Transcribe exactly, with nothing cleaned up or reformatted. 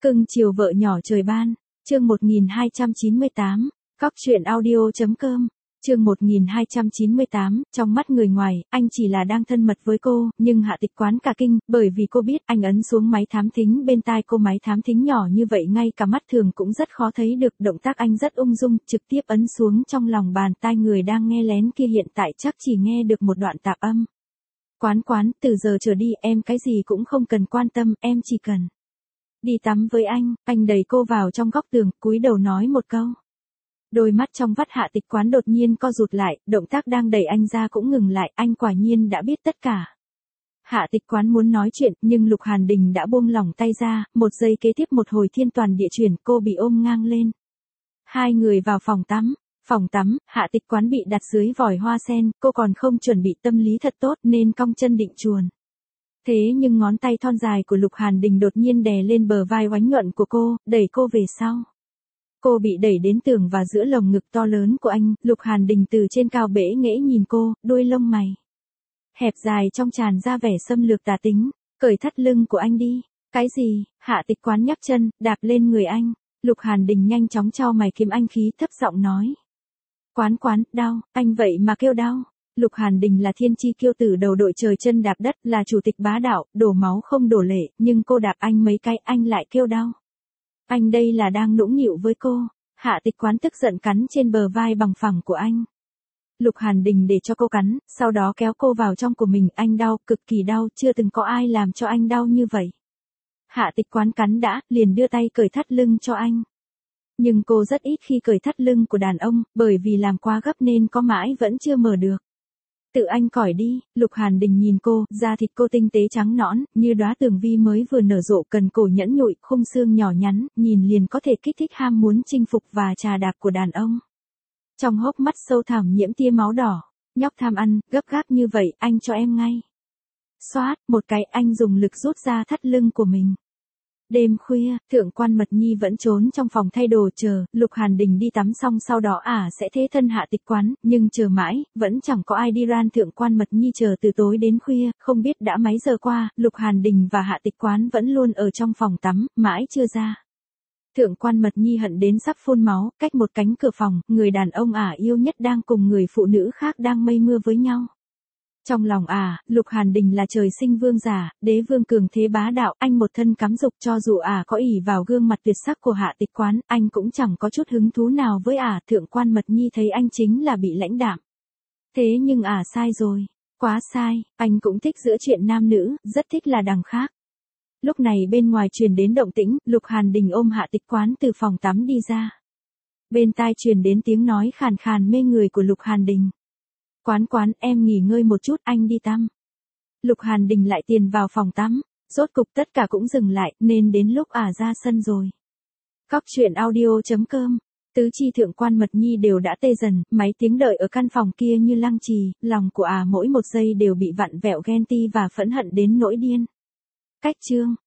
Cưng chiều vợ nhỏ trời ban, chương một nghìn hai trăm chín mươi tám, cóc truyện audio.com, chương một nghìn hai trăm chín mươi tám, trong mắt người ngoài, anh chỉ là đang thân mật với cô, nhưng Hạ Tịch Quán cả kinh, bởi vì cô biết anh ấn xuống máy thám thính bên tai cô, máy thám thính nhỏ như vậy ngay cả mắt thường cũng rất khó thấy được, động tác anh rất ung dung, trực tiếp ấn xuống trong lòng bàn tai người đang nghe lén kia, hiện tại chắc chỉ nghe được một đoạn tạp âm. Quán Quán, từ giờ trở đi em cái gì cũng không cần quan tâm, em chỉ cần đi tắm với anh. Anh đẩy cô vào trong góc tường, cúi đầu nói một câu. Đôi mắt trong vắt Hạ Tịch Quán đột nhiên co rụt lại, động tác đang đẩy anh ra cũng ngừng lại, anh quả nhiên đã biết tất cả. Hạ Tịch Quán muốn nói chuyện, nhưng Lục Hàn Đình đã buông lỏng tay ra, một giây kế tiếp một hồi thiên toàn địa chuyển, cô bị ôm ngang lên. Hai người vào phòng tắm. Phòng tắm, Hạ Tịch Quán bị đặt dưới vòi hoa sen, cô còn không chuẩn bị tâm lý thật tốt nên cong chân định chuồn. Thế nhưng ngón tay thon dài của Lục Hàn Đình đột nhiên đè lên bờ vai oánh nhuận của cô, đẩy cô về sau. Cô bị đẩy đến tường và giữa lồng ngực to lớn của anh, Lục Hàn Đình từ trên cao bẽ nghễ nhìn cô, đuôi lông mày hẹp dài trong tràn ra vẻ xâm lược tà tính. Cởi thắt lưng của anh đi. Cái gì? Hạ Tịch Quán nhấc chân, đạp lên người anh. Lục Hàn Đình nhanh chóng chau mày kiếm anh khí, thấp giọng nói. Quán Quán, đau, anh vậy mà kêu đau. Lục Hàn Đình là thiên chi kiêu tử đầu đội trời chân đạp đất, là chủ tịch bá đạo, đổ máu không đổ lệ, nhưng cô đạp anh mấy cái anh lại kêu đau. Anh đây là đang nũng nịu với cô. Hạ Tịch Quán tức giận cắn trên bờ vai bằng phẳng của anh. Lục Hàn Đình để cho cô cắn, sau đó kéo cô vào trong của mình, anh đau, cực kỳ đau, chưa từng có ai làm cho anh đau như vậy. Hạ Tịch Quán cắn đã, liền đưa tay cởi thắt lưng cho anh. Nhưng cô rất ít khi cởi thắt lưng của đàn ông, bởi vì làm quá gấp nên có mãi vẫn chưa mở được. Tự anh cởi đi. Lục Hàn Đình nhìn cô, da thịt cô tinh tế trắng nõn, như đóa tường vi mới vừa nở rộ, cần cổ nhẫn nhụi, khung xương nhỏ nhắn, nhìn liền có thể kích thích ham muốn chinh phục và trà đạp của đàn ông. Trong hốc mắt sâu thẳm nhiễm tia máu đỏ, nhóc tham ăn, gấp gáp như vậy, anh cho em ngay. Xoát, một cái, anh dùng lực rút ra thắt lưng của mình. Đêm khuya, Thượng quan Mật Nhi vẫn trốn trong phòng thay đồ chờ, Lục Hàn Đình đi tắm xong sau đó ả à sẽ thế thân Hạ Tịch Quán, nhưng chờ mãi, vẫn chẳng có ai đi ran. Thượng quan Mật Nhi chờ từ tối đến khuya, không biết đã mấy giờ qua, Lục Hàn Đình và Hạ Tịch Quán vẫn luôn ở trong phòng tắm, mãi chưa ra. Thượng quan Mật Nhi hận đến sắp phun máu, cách một cánh cửa phòng, người đàn ông ả à yêu nhất đang cùng người phụ nữ khác đang mây mưa với nhau. Trong lòng ả, à, Lục Hàn Đình là trời sinh vương giả, đế vương cường thế bá đạo, anh một thân cắm dục, cho dù ả à có ỷ vào gương mặt tuyệt sắc của Hạ Tịch Quán, anh cũng chẳng có chút hứng thú nào với ả. À. Thượng quan Mật Nhi thấy anh chính là bị lãnh đạm. Thế nhưng ả à sai rồi, quá sai, anh cũng thích giữa chuyện nam nữ, rất thích là đằng khác. Lúc này bên ngoài truyền đến động tĩnh, Lục Hàn Đình ôm Hạ Tịch Quán từ phòng tắm đi ra. Bên tai truyền đến tiếng nói khàn khàn mê người của Lục Hàn Đình. Quán Quán, em nghỉ ngơi một chút, anh đi tắm. Lục Hàn Đình lại tiền vào phòng tắm, rốt cục tất cả cũng dừng lại, nên đến lúc ả à ra sân rồi. Cóc truyện audio.com, tứ chi Thượng quan Mật Nhi đều đã tê dần, mấy tiếng đợi ở căn phòng kia như lăng trì, lòng của ả à mỗi một giây đều bị vặn vẹo ghen ti và phẫn hận đến nỗi điên. Cách chương